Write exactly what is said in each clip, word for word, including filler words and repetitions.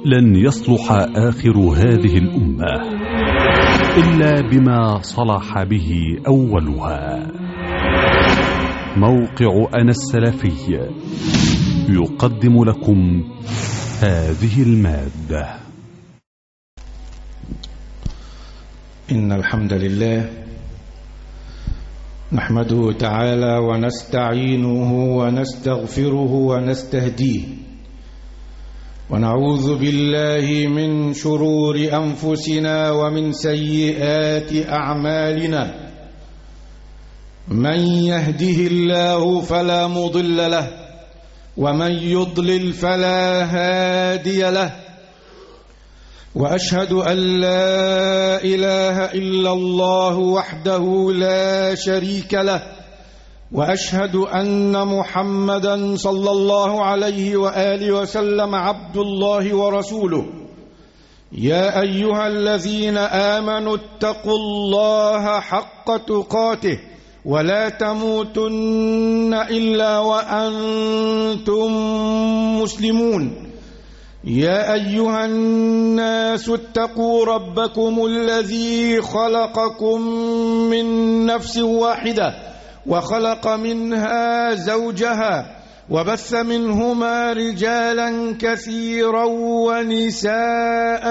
لن يصلح آخر هذه الأمة إلا بما صلح به أولها. موقع أنا السلفي يقدم لكم هذه المادة. إن الحمد لله نحمده تعالى ونستعينه ونستغفره ونستهديه، ونعوذ بالله من شرور أنفسنا ومن سيئات أعمالنا. من يهده الله فلا مضل له، ومن يضلل فلا هادي له، وأشهد أن لا إله إلا الله وحده لا شريك له، وأشهد أن محمدا صلى الله عليه وآله وسلم عبد الله ورسوله. يا أيها الذين آمنوا اتقوا الله حق تقاته ولا تموتن إلا وأنتم مسلمون. يا أيها الناس اتقوا ربكم الذي خلقكم من نفس واحدة وخلق منها زوجها وبث منهما رجالا كثيرا ونساء،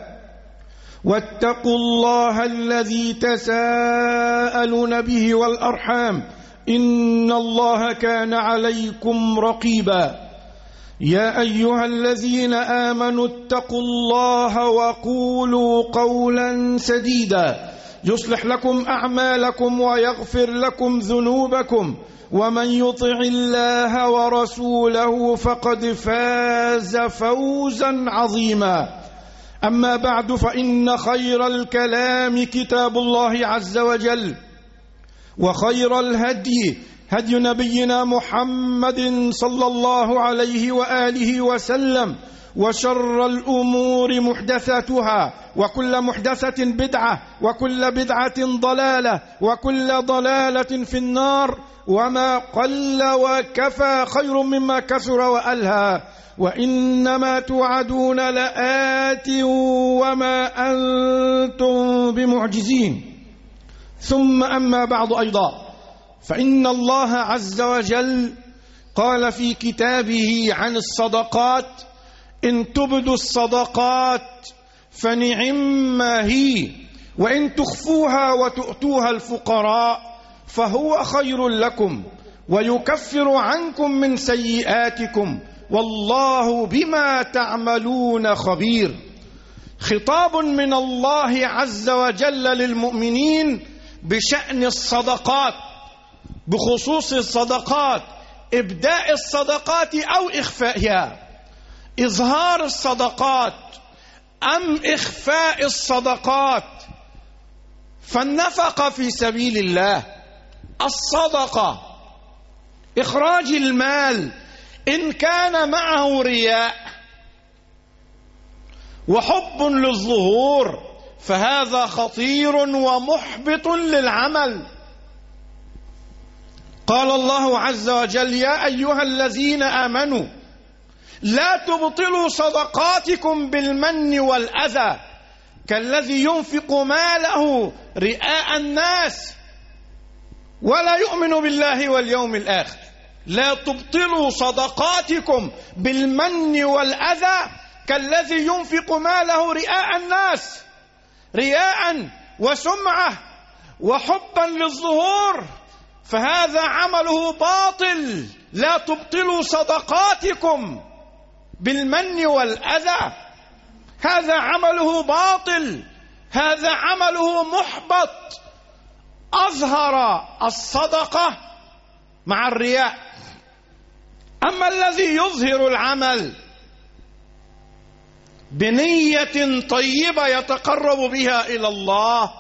واتقوا الله الذي تساءلون به والأرحام إن الله كان عليكم رقيبا. يا أيها الذين آمنوا اتقوا الله وقولوا قولا سديدا يصلح لكم أعمالكم ويغفر لكم ذنوبكم، ومن يطع الله ورسوله فقد فاز فوزا عظيما. أما بعد، فإن خير الكلام كتاب الله عز وجل، وخير الهدي هدي نبينا محمد صلى الله عليه وآله وسلم، وشر الأمور محدثاتها، وكل محدثة بدعة، وكل بدعة ضلالة، وكل ضلالة في النار. وما قل وكفى خير مما كثر وألهى، وإنما توعدون لآت وما أنتم بمعجزين. ثم أما بعد أيضا، فإن الله عز وجل قال في كتابه عن الصدقات: إن تبدوا الصدقات فنعما هي، وإن تخفوها وتؤتوها الفقراء فهو خير لكم ويكفر عنكم من سيئاتكم والله بما تعملون خبير. خطاب من الله عز وجل للمؤمنين بشأن الصدقات، بخصوص الصدقات، إبداء الصدقات أو إخفائها، إظهار الصدقات أم إخفاء الصدقات. فالنفقة في سبيل الله، الصدقة، إخراج المال، إن كان معه رياء وحب للظهور فهذا خطير ومحبط للعمل. قال الله عز وجل: يا أيها الذين آمنوا لا تبطلوا صدقاتكم بالمن والأذى كالذي ينفق ماله رئاء الناس ولا يؤمن بالله واليوم الآخر. لا تبطلوا صدقاتكم بالمن والأذى كالذي ينفق ماله رئاء الناس، رياء وسمعة وحبا للظهور، فهذا عمله باطل. لا تبطلوا صدقاتكم بالمن والأذى، هذا عمله باطل، هذا عمله محبط. أظهر الصدقة مع الرياء. أما الذي يظهر العمل بنية طيبة يتقرب بها إلى الله،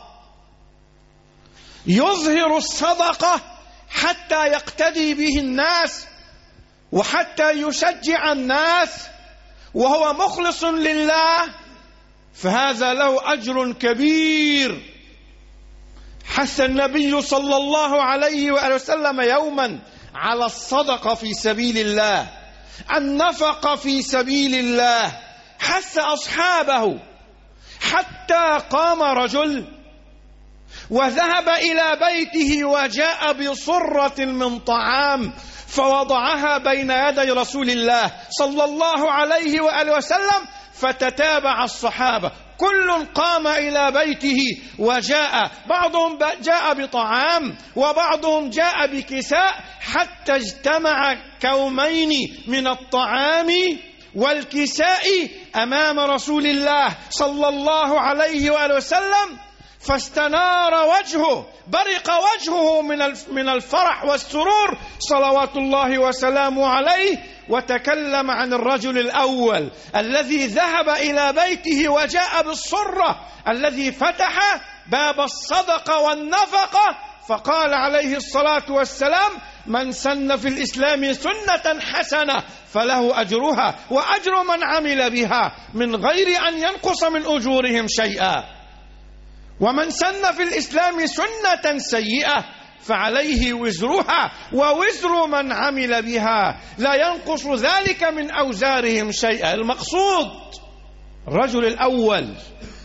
يظهر الصدقة حتى يقتدي به الناس وحتى يشجع الناس وهو مخلص لله، فهذا له أجر كبير. حث النبي صلى الله عليه وآله وسلم يوما على الصدقة في سبيل الله، النفقة في سبيل الله، حث أصحابه حتى قام رجل وذهب إلى بيته وجاء بصرة من طعام فوضعها بين يدي رسول الله صلى الله عليه وآله وسلم، فتتابع الصحابة كل قام إلى بيته وجاء، بعضهم جاء بطعام وبعضهم جاء بكساء، حتى اجتمع كومين من الطعام والكساء أمام رسول الله صلى الله عليه وآله وسلم، فاستنار وجهه، برق وجهه من الفرح والسرور صلوات الله وسلامه عليه، وتكلم عن الرجل الأول الذي ذهب إلى بيته وجاء بالصرة، الذي فتح باب الصدقة والنفقة، فقال عليه الصلاة والسلام: من سن في الإسلام سنة حسنة فله أجرها وأجر من عمل بها من غير أن ينقص من أجورهم شيئا، ومن سن في الإسلام سنة سيئة فعليه وزرها ووزر من عمل بها لا ينقص ذلك من أوزارهم شيئا. المقصود الرجل الأول،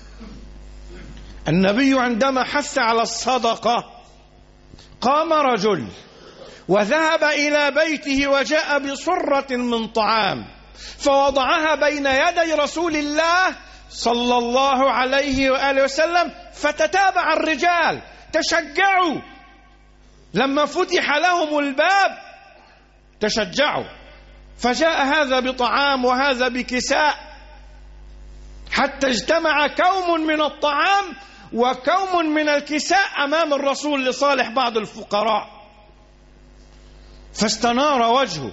النبي عندما حث على الصدقة قام رجل وذهب إلى بيته وجاء بصرة من طعام فوضعها بين يدي رسول الله صلى الله عليه وآله وسلم، فتتابع الرجال تشجعوا، لما فتح لهم الباب تشجعوا، فجاء هذا بطعام وهذا بكساء، حتى اجتمع كوم من الطعام وكوم من الكساء أمام الرسول لصالح بعض الفقراء، فاستنار وجهه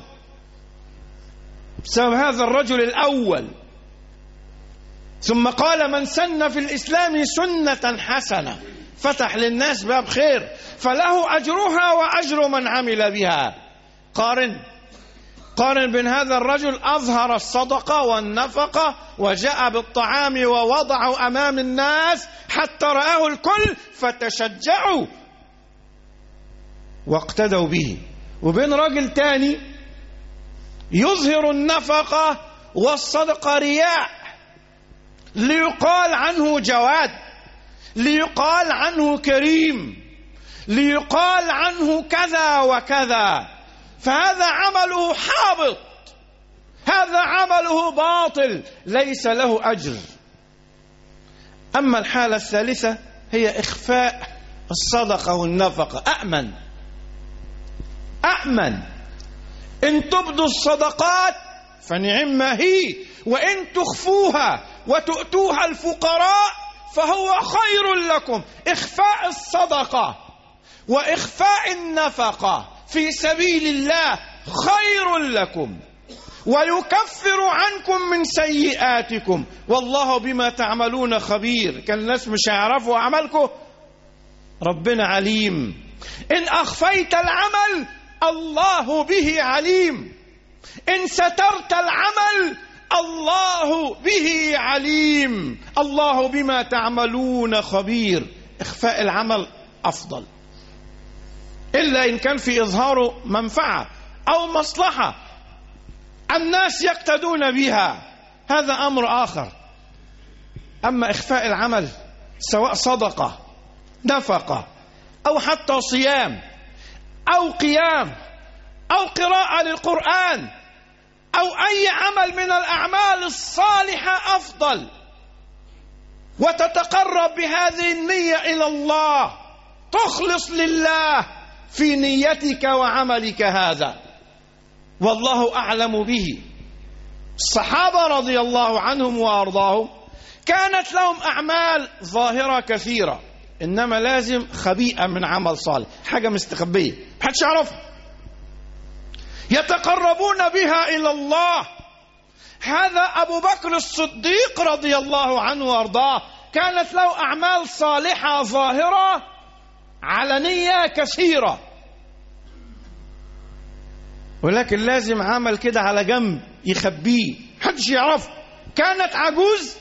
بسبب هذا الرجل الأول. ثم قال: من سن في الإسلام سنة حسنة، فتح للناس باب خير، فله أجرها وأجر من عمل بها. قارن قارن بين هذا الرجل أظهر الصدقة والنفقة وجاء بالطعام ووضعه أمام الناس حتى رآه الكل فتشجعوا واقتدوا به، وبين رجل تاني يظهر النفقة والصدقة رياء، ليقال عنه جواد، ليقال عنه كريم، ليقال عنه كذا وكذا، فهذا عمله حابط، هذا عمله باطل، ليس له أجر. أما الحالة الثالثة هي إخفاء الصدقة والنفقة، أأمن أأمن إن تبدوا الصدقات فنعم هي، وإن تخفوها وتؤتوها الفقراء فهو خير لكم. إخفاء الصدقة وإخفاء النفقة في سبيل الله خير لكم ويكفر عنكم من سيئاتكم والله بما تعملون خبير. كان الناس مش هيعرفوا أعمالكم، ربنا عليم. إن أخفيت العمل الله به عليم، إن سترت العمل الله به عليم، الله بما تعملون خبير. إخفاء العمل أفضل، إلا إن كان في إظهاره منفعة أو مصلحة الناس يقتدون بها، هذا أمر آخر. أما إخفاء العمل سواء صدقة، نفقة، أو حتى صيام أو قيام أو قراءة للقرآن أو أي عمل من الأعمال الصالحة أفضل، وتتقرب بهذه النية إلى الله، تخلص لله في نيتك وعملك هذا، والله أعلم به. الصحابة رضي الله عنهم وأرضاهم كانت لهم أعمال ظاهرة كثيرة، إنما لازم خبيئة من عمل صالح، حاجة مستخبية محدش يعرفها، يتقربون بها إلى الله. هذا أبو بكر الصديق رضي الله عنه وأرضاه كانت له أعمال صالحة ظاهرة علنية كثيرة، ولكن لازم عمل كده على جنب يخبيه محدش يعرفه. كانت عجوز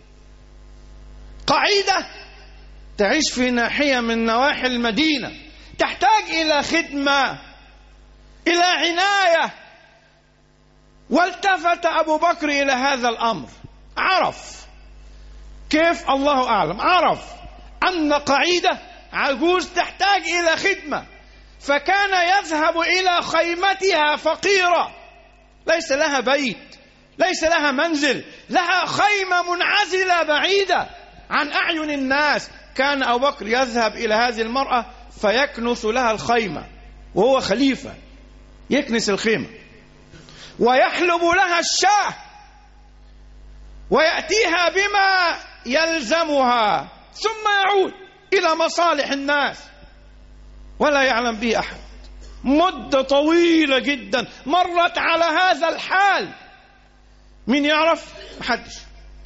قعيدة تعيش في ناحية من نواحي المدينة، تحتاج إلى خدمة، إلى عناية، والتفت أبو بكر إلى هذا الأمر عرف كيف؟ الله أعلم. عرف أن قعيدة عجوز تحتاج إلى خدمة، فكان يذهب إلى خيمتها فقيرة، ليس لها بيت، ليس لها منزل، لها خيمة منعزلة بعيدة عن أعين الناس. كان أبو بكر يذهب إلى هذه المرأة فيكنس لها الخيمة، وهو خليفة يكنس الخيمة، ويحلب لها الشاة، ويأتيها بما يلزمها، ثم يعود إلى مصالح الناس ولا يعلم به أحد. مدة طويلة جدا مرت على هذا الحال. مين يعرف؟ محدش.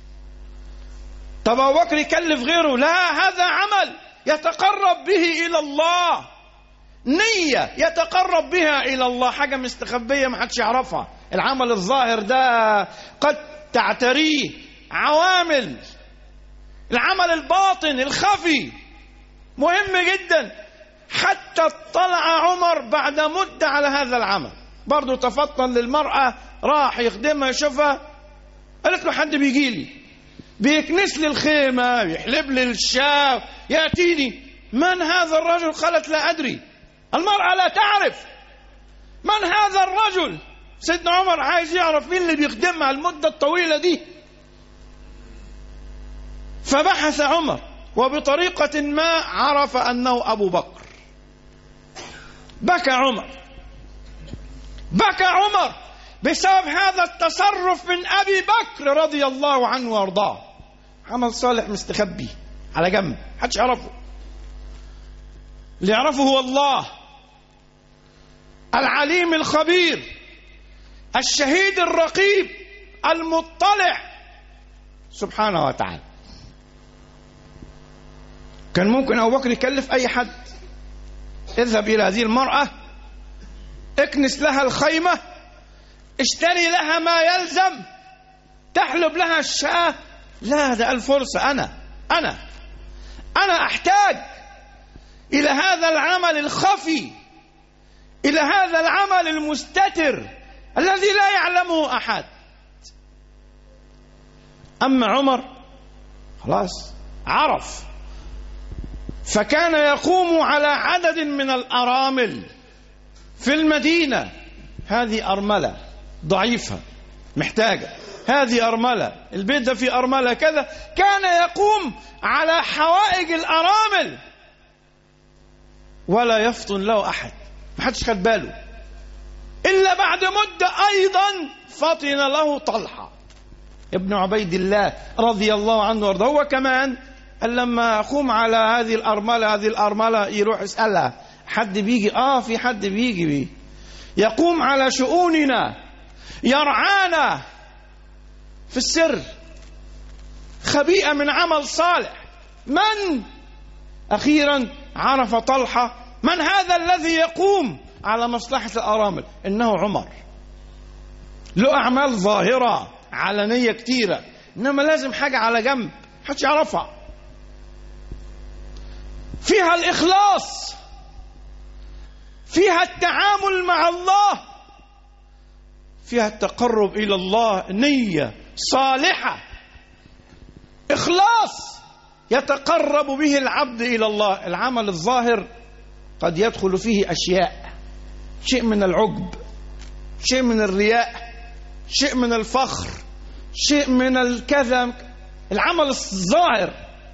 طب أبو بكر يكلف غيره؟ لا، هذا عمل يتقرب به إلى الله، نية يتقرب بها إلى الله، حاجة مستخبية محدش يعرفها. العمل الظاهر ده قد تعتريه عوامل. العمل الباطن الخفي مهم جدا. حتى اطلع عمر بعد مدة على هذا العمل، برضو تفطن للمرأة، راح يخدمها يشوفها، قالت له حد بيجي لي بيكنس لي الخيمة، بيحلب لي الشاة، يأتيني، من هذا الرجل؟ قالت لا أدري. المرأة لا تعرف من هذا الرجل. سيدنا عمر عايز يعرف مين اللي بيخدمها المدة الطويلة دي. فبحث عمر، وبطريقة ما عرف أنه أبو بكر. بكى عمر، بكى عمر بسبب هذا التصرف من أبي بكر رضي الله عنه وارضاه. عمل صالح مستخبي على جنب، محدش يعرفه. اللي يعرفه هو الله العليم الخبير الشهيد الرقيب المطلع سبحانه وتعالى. كان ممكن أبو بكر يكلف أي حد، اذهب إلى هذه المرأة، اكنس لها الخيمة، اشتري لها ما يلزم، تحلب لها الشاة. لا، ده الفرصة. أنا أنا أنا أحتاج إلى هذا العمل الخفي، إلى هذا العمل المستتر الذي لا يعلمه أحد. أما عمر خلاص عرف، فكان يقوم على عدد من الأرامل في المدينة. هذه أرملة ضعيفة محتاجة، هذه أرملة، البيت ده فيه أرملة كذا. كان يقوم على حوائج الأرامل ولا يفطن له أحد، ما حدش خد باله. إلا بعد مدة أيضا فطن له طلحة ابن عبيد الله رضي الله عنه وارضاه. هو كمان لما أقوم على هذه الأرملة، هذه الأرملة يروح يسألها، حد بيجي؟ آه في حد بيجي بيه. يقوم على شؤوننا، يرعانا في السر، خبيئة من عمل صالح. من؟ أخيرا عرف طلحة من هذا الذي يقوم على مصلحة الأرامل. إنه عمر. له أعمال ظاهرة علنية كتيرة، إنما لازم حاجة على جنب محدش يعرفها، فيها الإخلاص، فيها التعامل مع الله، فيها التقرب إلى الله، نية صالحة، إخلاص يتقرب به العبد إلى الله. العمل الظاهر قد يدخل فيه أشياء، شيء من العجب، شيء من الرياء، شيء من الفخر، شيء من الكذب. العمل الظاهر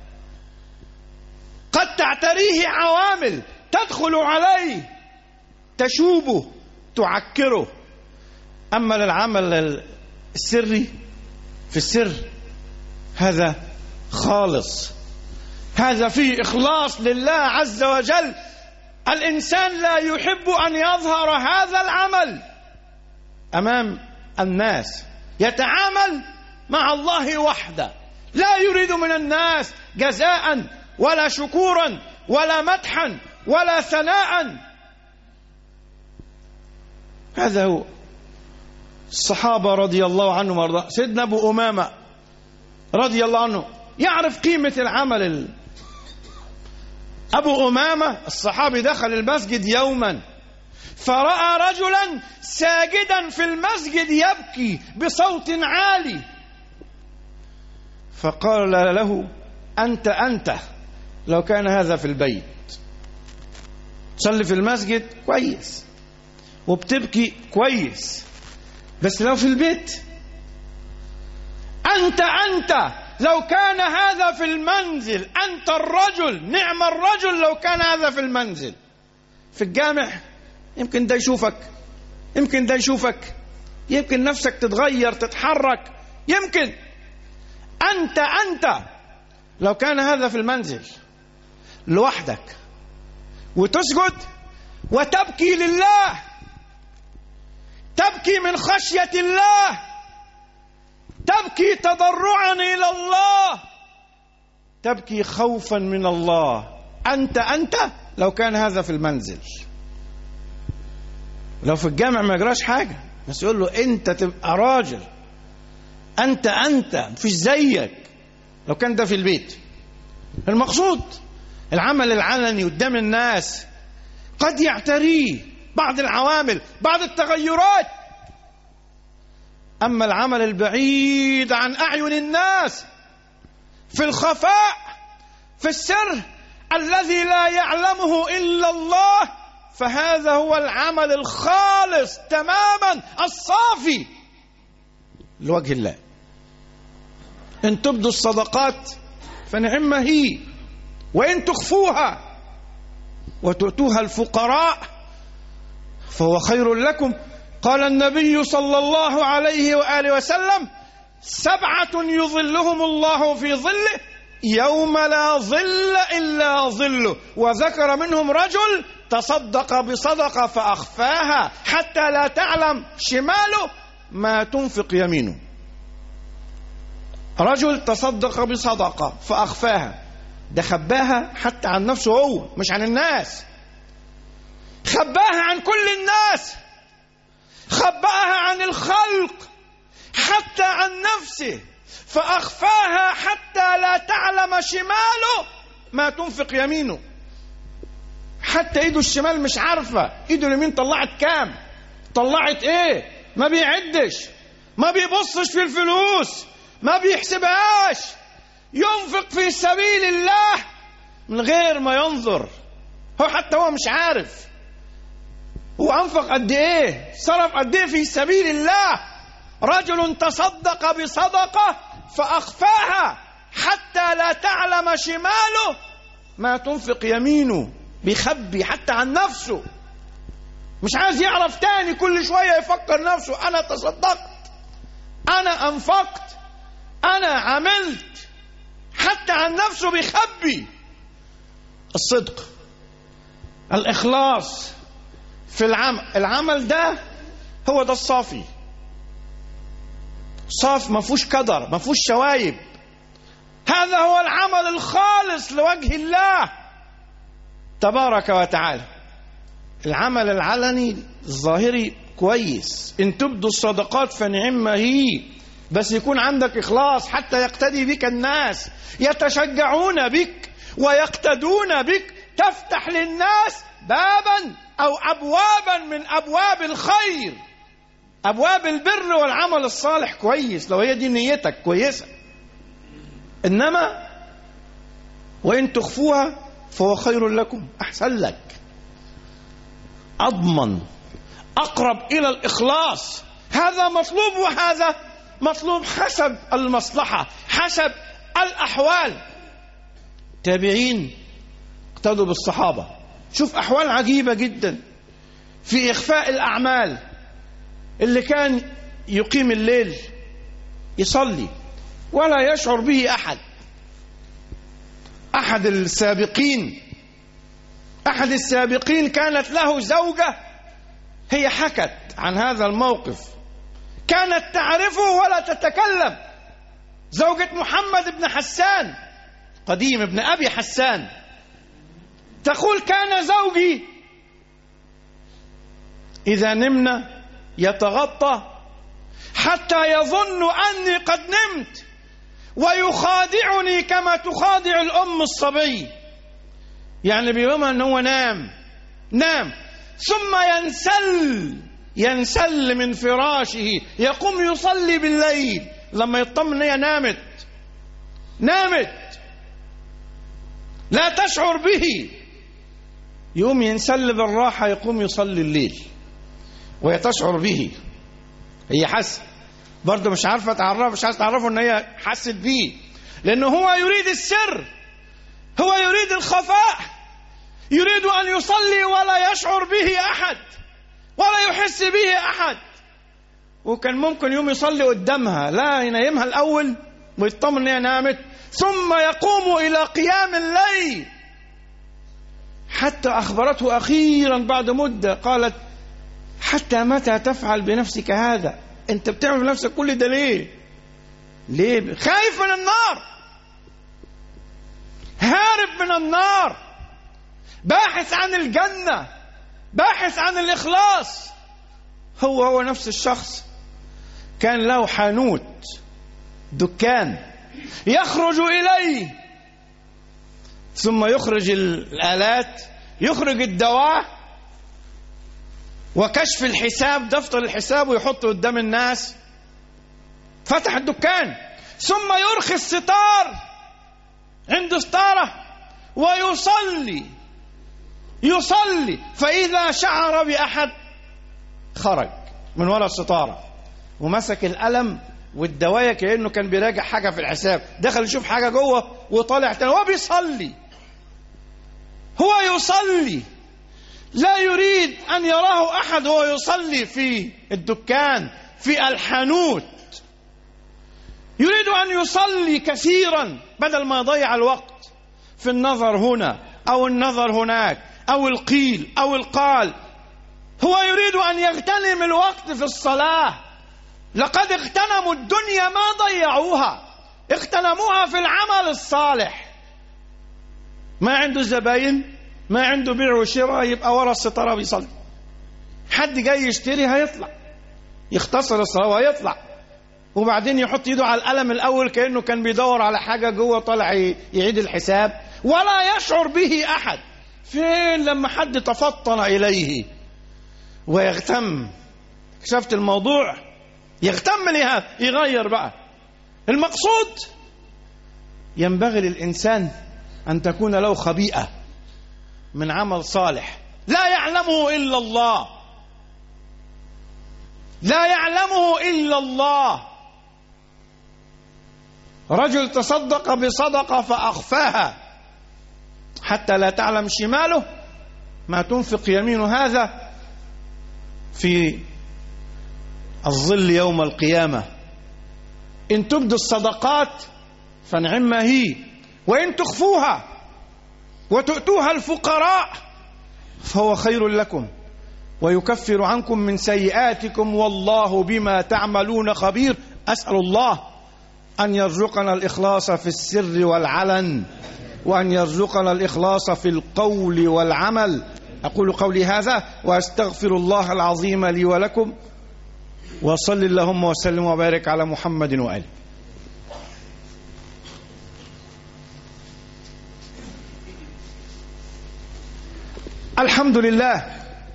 قد تعتريه عوامل تدخل عليه تشوبه تعكره. أما للعمل السري في السر هذا خالص، هذا فيه إخلاص لله عز وجل. الإنسان لا يحب أن يظهر هذا العمل أمام الناس، يتعامل مع الله وحده، لا يريد من الناس جزاء ولا شكورا ولا مدحا ولا ثناء. هذا هو الصحابة رضي الله عنهم وارضاهم. سيدنا أبو أمامة رضي الله عنه يعرف قيمة العمل. أبو أمامة الصحابي دخل المسجد يوما فرأى رجلا ساجدا في المسجد يبكي بصوت عالي، فقال له: أنت أنت لو كان هذا في البيت. تصلي في المسجد كويس وبتبكي كويس، بس لو في البيت أنت أنت لو كان هذا في المنزل. أنت الرجل، نعم الرجل لو كان هذا في المنزل. في الجامع يمكن ده يشوفك، يمكن ده يشوفك، يمكن نفسك تتغير تتحرك، يمكن. أنت أنت لو كان هذا في المنزل لوحدك وتسجد وتبكي لله، تبكي من خشية الله، تبكي تضرعا إلى الله، تبكي خوفا من الله. أنت أنت لو كان هذا في المنزل. لو في الجامع ما يجراش حاجة، بس يقول له أنت تبقى راجل، أنت أنت مفيش زيك. لو كان ده في البيت. المقصود العمل العلني قدام الناس قد يعتريه بعض العوامل، بعض التغيرات. أما العمل البعيد عن أعين الناس في الخفاء، في السر الذي لا يعلمه إلا الله، فهذا هو العمل الخالص تماما الصافي لوجه الله. إن تبدوا الصدقات فنعم هي، وإن تخفوها وتؤتوها الفقراء فهو خير لكم. قال النبي صلى الله عليه وآله وسلم: سبعة يظلهم الله في ظله يوم لا ظل إلا ظله. وذكر منهم رجل تصدق بصدقة فأخفاها حتى لا تعلم شماله ما تنفق يمينه. رجل تصدق بصدقة فأخفاها، ده خباها حتى عن نفسه هو، مش عن الناس. خباها عن كل الناس، خباها عن الخلق حتى عن نفسه، فأخفاها حتى لا تعلم شماله ما تنفق يمينه. حتى ايده الشمال مش عارفة ايده اليمين طلعت كام، طلعت ايه، ما بيعدش، ما بيبصش في الفلوس، ما بيحسبهاش. ينفق في سبيل الله من غير ما ينظر. هو حتى هو مش عارف هو أنفق قد ايه، صرف قد ايه في سبيل الله. رجل تصدق بصدقة فأخفاها حتى لا تعلم شماله ما تنفق يمينه. بيخبي حتى عن نفسه، مش عايز يعرف تاني، كل شوية يفكر نفسه: أنا تصدقت، أنا أنفقت، أنا عملت. حتى عن نفسه بيخبي. الصدق، الإخلاص في العمل، العمل ده هو ده الصافي، صاف، ما فيهوش كدر، ما فيهوش شوايب. هذا هو العمل الخالص لوجه الله تبارك وتعالى. العمل العلني الظاهري كويس، إن تبدوا الصدقات فنعم هي، بس يكون عندك إخلاص حتى يقتدي بك الناس، يتشجعون بك ويقتدون بك، تفتح للناس بابا أو أبوابا من أبواب الخير، أبواب البر والعمل الصالح. كويس لو هي دي نيتك كويسة. إنما وإن تخفوها فهو خير لكم، أحسن لك، أضمن، أقرب إلى الإخلاص. هذا مطلوب وهذا مطلوب حسب المصلحة، حسب الأحوال. تابعين اقتدوا بالصحابة. شوف أحوال عجيبة جدا في إخفاء الأعمال. اللي كان يقيم الليل يصلي ولا يشعر به أحد. أحد السابقين أحد السابقين كانت له زوجة، هي حكت عن هذا الموقف، كانت تعرفه ولا تتكلم. زوجة محمد بن حسان قديم ابن أبي حسان، تقول: كان زوجي إذا نمنا يتغطى حتى يظن أني قد نمت، ويخادعني كما تخادع الأم الصبي. يعني بيومها أنه نام نام ثم ينسل ينسل من فراشه، يقوم يصلي بالليل لما يطمن هي نامت. نامت لا تشعر به، يقوم ينسل بالراحة، يقوم يصلي الليل وهي تشعر به. هي حس برضه مش عارفة تعرف، مش عارفة تعرفه ان هي حست به، لأنه هو يريد السر، هو يريد الخفاء، يريد أن يصلي ولا يشعر به أحد ولا يحس به أحد. وكان ممكن يوم يصلي قدامها، لا ينيمها الأول ويطمن ان هي نامت، ثم يقوم إلى قيام الليل. حتى أخبرته أخيرا بعد مدة، قالت: حتى متى تفعل بنفسك هذا؟ أنت بتعمل بنفسك كل ده ليه؟ ليه؟ خايف من النار، هارب من النار، باحث عن الجنة، باحث عن الإخلاص. هو هو نفس الشخص كان له حانوت، دكان، يخرج إليه ثم يخرج الآلات، يخرج الدواء وكشف الحساب، دفتر الحساب، ويحطه قدام الناس. فتح الدكان ثم يرخي الستار عند ستارة ويصلي يصلي فإذا شعر بأحد خرج من وراء الستارة ومسك القلم والدواية كأنه كان بيراجع حاجة في الحساب، دخل يشوف حاجة جوه وطالع تاني. هو بيصلي، هو يصلي، لا يريد أن يراه أحد وهو يصلي في الدكان في الحانوت. يريد أن يصلي كثيرا بدل ما يضيع الوقت في النظر هنا أو النظر هناك أو القيل أو القال. هو يريد أن يغتنم الوقت في الصلاة. لقد اغتنموا الدنيا ما ضيعوها، اغتنموها في العمل الصالح. ما عنده زباين، ما عنده بيع وشراء، يبقى ورا الستارة بيصلي. حد جاي يشتري هيطلع يختصر الصلاة وهيطلع، وبعدين يحط يده على القلم الأول كأنه كان بيدور على حاجة جوه، طالع يعيد الحساب ولا يشعر به أحد. فين لما حد تفطن إليه ويغتم؟ اكتشفت الموضوع، يغتم لهذا، يغير بقى المقصود. ينبغي للإنسان أن تكون له خبيئة من عمل صالح لا يعلمه إلا الله، لا يعلمه إلا الله. رجل تصدق بصدقة فأخفاها حتى لا تعلم شماله ما تنفق يمينه، هذا في الظل يوم القيامة. إن تبدوا الصدقات فنعم هي، وإن تخفوها وتؤتوها الفقراء فهو خير لكم ويكفر عنكم من سيئاتكم والله بما تعملون خبير. أسأل الله أن يرزقنا الإخلاص في السر والعلن، وأن يرزقنا الإخلاص في القول والعمل. أقول قولي هذا وأستغفر الله العظيم لي ولكم، وصل اللهم وسلم وبارك على محمد وآله. الحمد لله،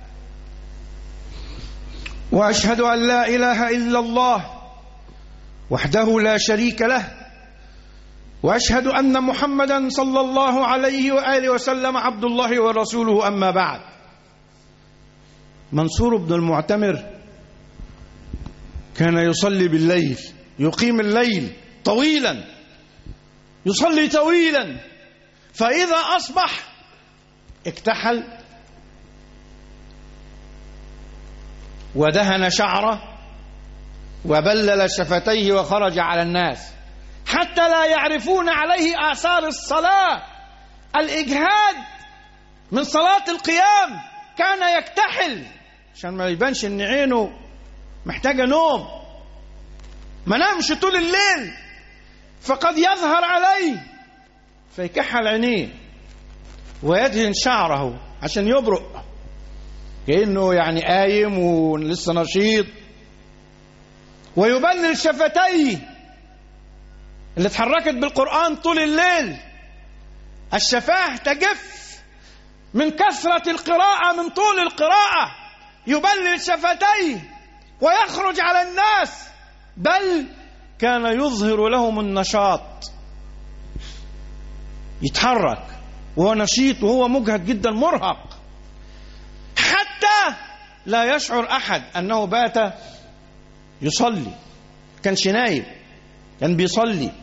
وأشهد أن لا إله إلا الله وحده لا شريك له، وأشهد أن محمدا صلى الله عليه وآله وسلم عبد الله ورسوله. أما بعد، منصور بن المعتمر كان يصلي بالليل، يقيم الليل طويلا، يصلي طويلا، فإذا أصبح اكتحل ودهن شعره وبلل شفتيه وخرج على الناس حتى لا يعرفون عليه آثار الصلاة. الإجهاد من صلاة القيام، كان يكتحل عشان ما يبانش ان عينه محتاجة نوم، ما نامش طول الليل فقد يظهر عليه، فيكحل عينيه ويدهن شعره عشان يبرق كأنه يعني قايم ولسه نشيط، ويبلل شفتيه اللي اتحركت بالقرآن طول الليل. الشفاه تجف من كثرة القراءة، من طول القراءة، يبلل شفتيه ويخرج على الناس، بل كان يظهر لهم النشاط يتحرك وهو نشيط وهو مجهد جدا مرهق، حتى لا يشعر أحد أنه بات يصلي، كانش نايم، كان بيصلي،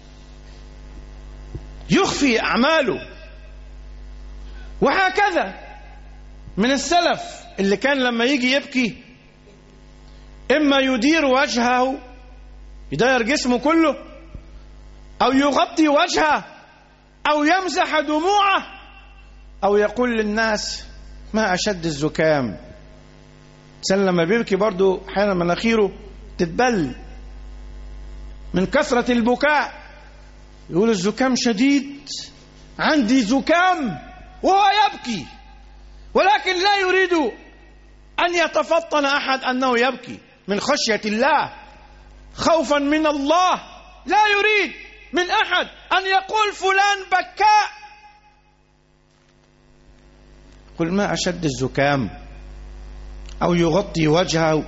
يخفي أعماله. وهكذا من السلف اللي كان لما يجي يبكي إما يدير وجهه، يدير جسمه كله، أو يغطي وجهه، أو يمسح دموعه، أو يقول للناس ما أشد الزكام. سن لما بيبكي برضو أحيانا مناخيره تتبل من كثرة البكاء، يقول الزكام شديد، عندي زكام، وهو يبكي، ولكن لا يريد أن يتفطن أحد أنه يبكي من خشية الله، خوفا من الله. لا يريد من أحد أن يقول فلان بكاء. قل ما أشد الزكام، أو يغطي وجهه.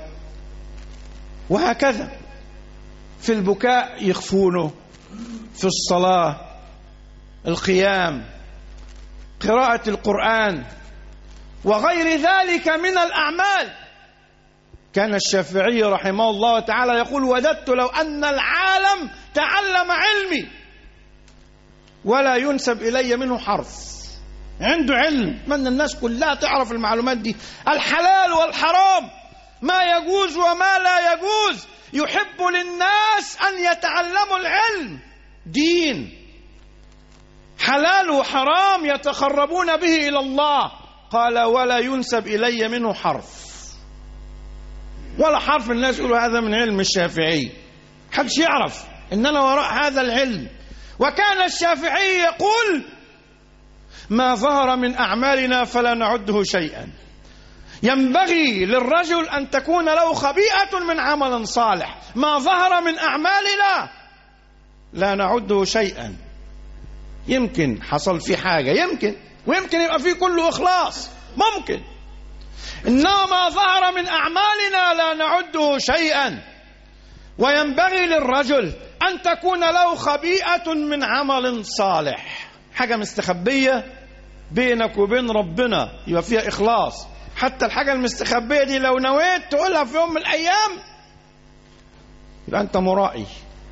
وهكذا في البكاء يخفونه، في الصلاة، القيام، قراءة القرآن، وغير ذلك من الأعمال. كان الشافعي رحمه الله تعالى يقول وددت لو أن العالم تعلم علمي ولا ينسب إلي منه حرف. عنده علم، من الناس كلها تعرف المعلومات دي، الحلال والحرام، ما يجوز وما لا يجوز. يحب للناس أن يتعلموا العلم، دين حلال وحرام يتقربون به إلى الله. قال ولا ينسب إلي منه حرف، ولا حرف الناس يقولوا هذا من علم الشافعي، حدش يعرف إننا وراء هذا العلم. وكان الشافعي يقول ما ظهر من أعمالنا فلا نعده شيئا. ينبغي للرجل أن تكون له خبيئة من عمل صالح، ما ظهر من أعمالنا لا نعده شيئا. يمكن حصل فيه حاجة، يمكن، ويمكن يبقى فيه كله إخلاص، ممكن، إنما ما ظهر من أعمالنا لا نعده شيئا. وينبغي للرجل أن تكون له خبيئة من عمل صالح، حاجة مستخبية بينك وبين ربنا يبقى فيها إخلاص. حتى الحاجة المستخبية دي لو نويت تقولها في يوم من الأيام يبقى أنت مرائي.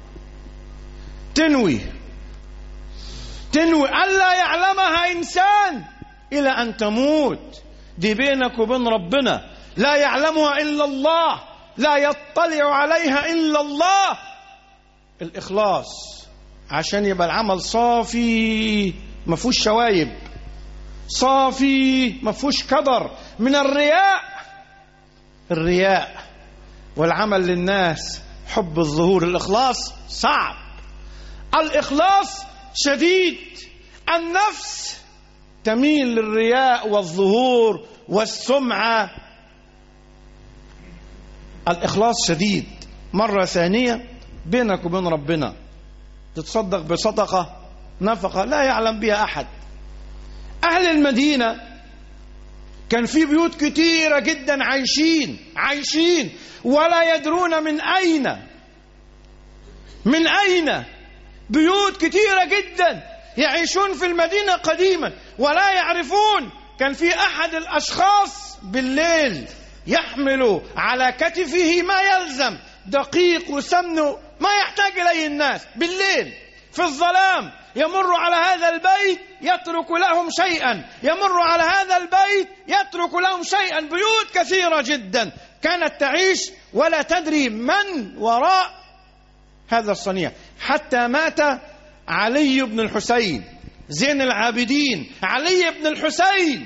تنوي تنوي ألا يعلمها إنسان إلى أن تموت، دي بينك وبين ربنا، لا يعلمها إلا الله، لا يطلع عليها إلا الله. الإخلاص عشان يبقى العمل صافي ما فيهوش شوايب، صافي ما فيهوش كدر من الرياء. الرياء والعمل للناس، حب الظهور. الإخلاص صعب، الإخلاص شديد. النفس تميل للرياء والظهور والسمعة. الإخلاص شديد. مرة ثانية بينك وبين ربنا تتصدق بصدقة، نفقة لا يعلم بها أحد. أهل المدينة كان في بيوت كتيرة جدا عايشين عايشين ولا يدرون من أين من أين بيوت كتيرة جدا يعيشون في المدينة قديما ولا يعرفون. كان في أحد الأشخاص بالليل يحمل على كتفه ما يلزم، دقيق وسمن ما يحتاج إليه الناس، بالليل في الظلام يمر على هذا البيت يترك لهم شيئا، يمر على هذا البيت يترك لهم شيئا. بيوت كثيرة جدا كانت تعيش ولا تدري من وراء هذا الصنيع. حتى مات علي بن الحسين زين العابدين، علي بن الحسين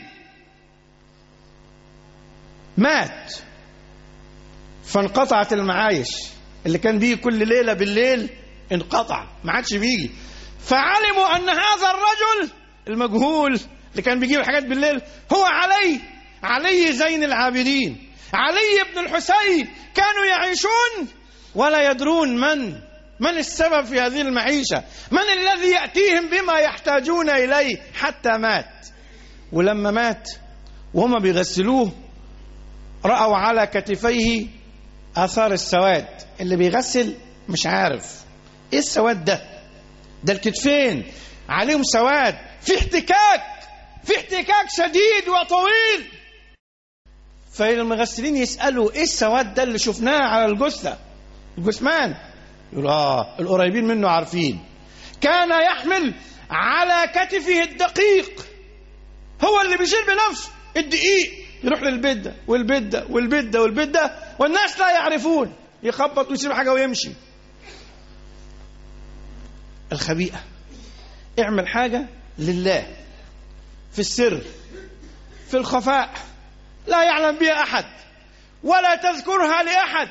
مات، فانقطعت المعايش اللي كان بيه كل ليلة بالليل، انقطع ما عادش بيجي. فعلموا أن هذا الرجل المجهول اللي كان بيجيب الحاجات بالليل هو علي علي زين العابدين، علي بن الحسين. كانوا يعيشون ولا يدرون من من السبب في هذه المعيشة، من الذي يأتيهم بما يحتاجون إليه، حتى مات. ولما مات وهم بيغسلوه رأوا على كتفيه آثار السواد. اللي بيغسل مش عارف إيه السواد ده، ده الكتفين عليهم سواد، في احتكاك، في احتكاك شديد وطويل. فالمغسلين يسألوا ايه السواد ده اللي شفناه على الجثة الجثمان؟ يقول اه القريبين منه عارفين. كان يحمل على كتفه الدقيق، هو اللي بيشيل بنفسه الدقيق، يروح للبيت ده والبيت ده والبيت ده والبيت ده والناس لا يعرفون، يخبط ويسيب حاجة ويمشي. الخبيئة، اعمل حاجة لله في السر في الخفاء، لا يعلم بها أحد، ولا تذكرها لأحد،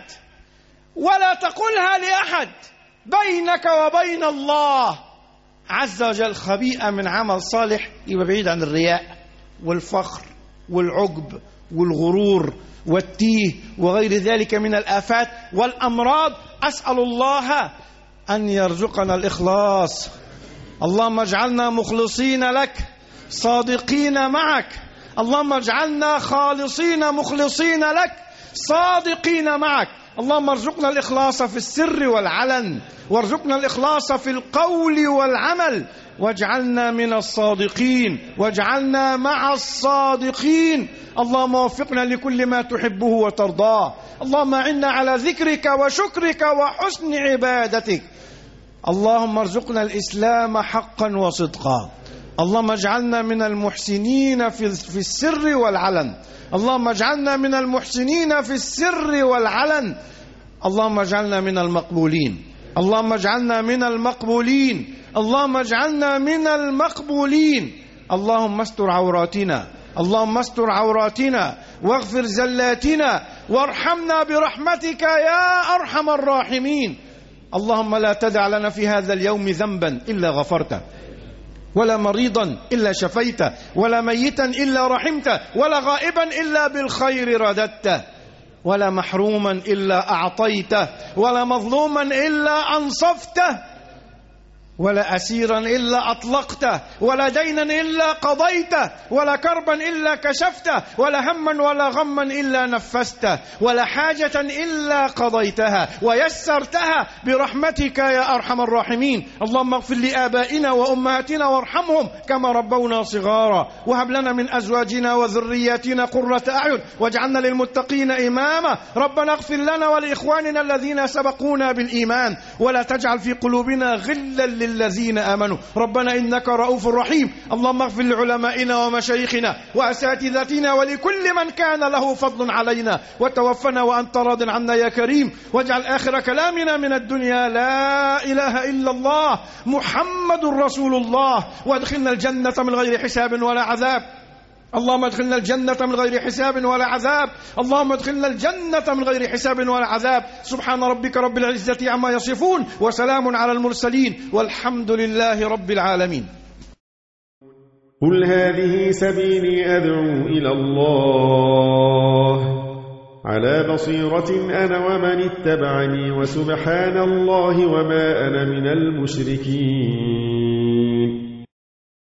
ولا تقولها لأحد، بينك وبين الله عز وجل. خبيئة من عمل صالح، يبقى بعيد عن الرياء والفخر والعجب والغرور والتيه وغير ذلك من الآفات والأمراض. أسأل الله أن يرزقنا الإخلاص. اللهم اجعلنا مخلصين لك صادقين معك، اللهم اجعلنا خالصين مخلصين لك صادقين معك. اللهم ارزقنا الإخلاص في السر والعلن، وارزقنا الإخلاص في القول والعمل، واجعلنا من الصادقين، واجعلنا مع الصادقين. اللهم وفقنا لكل ما تحبه وترضاه. اللهم أعنا على ذكرك وشكرك وحسن عبادتك. اللهم ارزقنا الإسلام حقا وصدقا. اللهم اجعلنا من المحسنين في في السر والعلن. اللهم اجعلنا من المحسنين في السر والعلن. اللهم اجعلنا من المقبولين. اللهم اجعلنا من المقبولين. اللهم اجعلنا من المقبولين. اللهم استر عوراتنا، اللهم استر عوراتنا واغفر زلاتنا وارحمنا برحمتك يا أرحم الراحمين. اللهم لا تدع لنا في هذا اليوم ذنبا إلا غفرته، ولا مريضا إلا شفيته، ولا ميتا إلا رحمته، ولا غائبا إلا بالخير رددته، ولا محروما إلا أعطيته، ولا مظلوما إلا أنصفته، ولا أسيرا إلا أطلقته، ولا دينا إلا قضيته، ولا كربا إلا كشفته، ولا هما ولا غما إلا نفسته، ولا حاجة إلا قضيتها ويسرتها برحمتك يا أرحم الراحمين. اللهم اغفر لآبائنا وأمهاتنا وارحمهم كما ربونا صغارا، وهب لنا من أزواجنا وذرياتنا قرة أعين واجعلنا للمتقين إماما. ربنا اغفر لنا ولإخواننا الذين سبقونا بالإيمان، ولا تجعل في قلوبنا غلا للذين آمنوا. ربنا إنك رؤوف رحيم. اللهم اغفر لعلمائنا ومشايخنا وأساتذتنا ولكل من كان له فضل علينا، وتوفنا وأنت راض عنا يا كريم. واجعل آخر كلامنا من الدنيا لا إله إلا الله محمد رسول الله، وادخلنا الجنة من غير حساب ولا عذاب. اللهم ادخلنا الجنة من غير حساب ولا عذاب. اللهم ادخلنا الجنة من غير حساب ولا عذاب. سبحان ربك رب العزة عما يصفون، وسلام على المرسلين، والحمد لله رب العالمين. قل هذه سبيلي أدعو إلى الله على بصيرة أنا ومن اتبعني، وسبحان الله وما أنا من المشركين.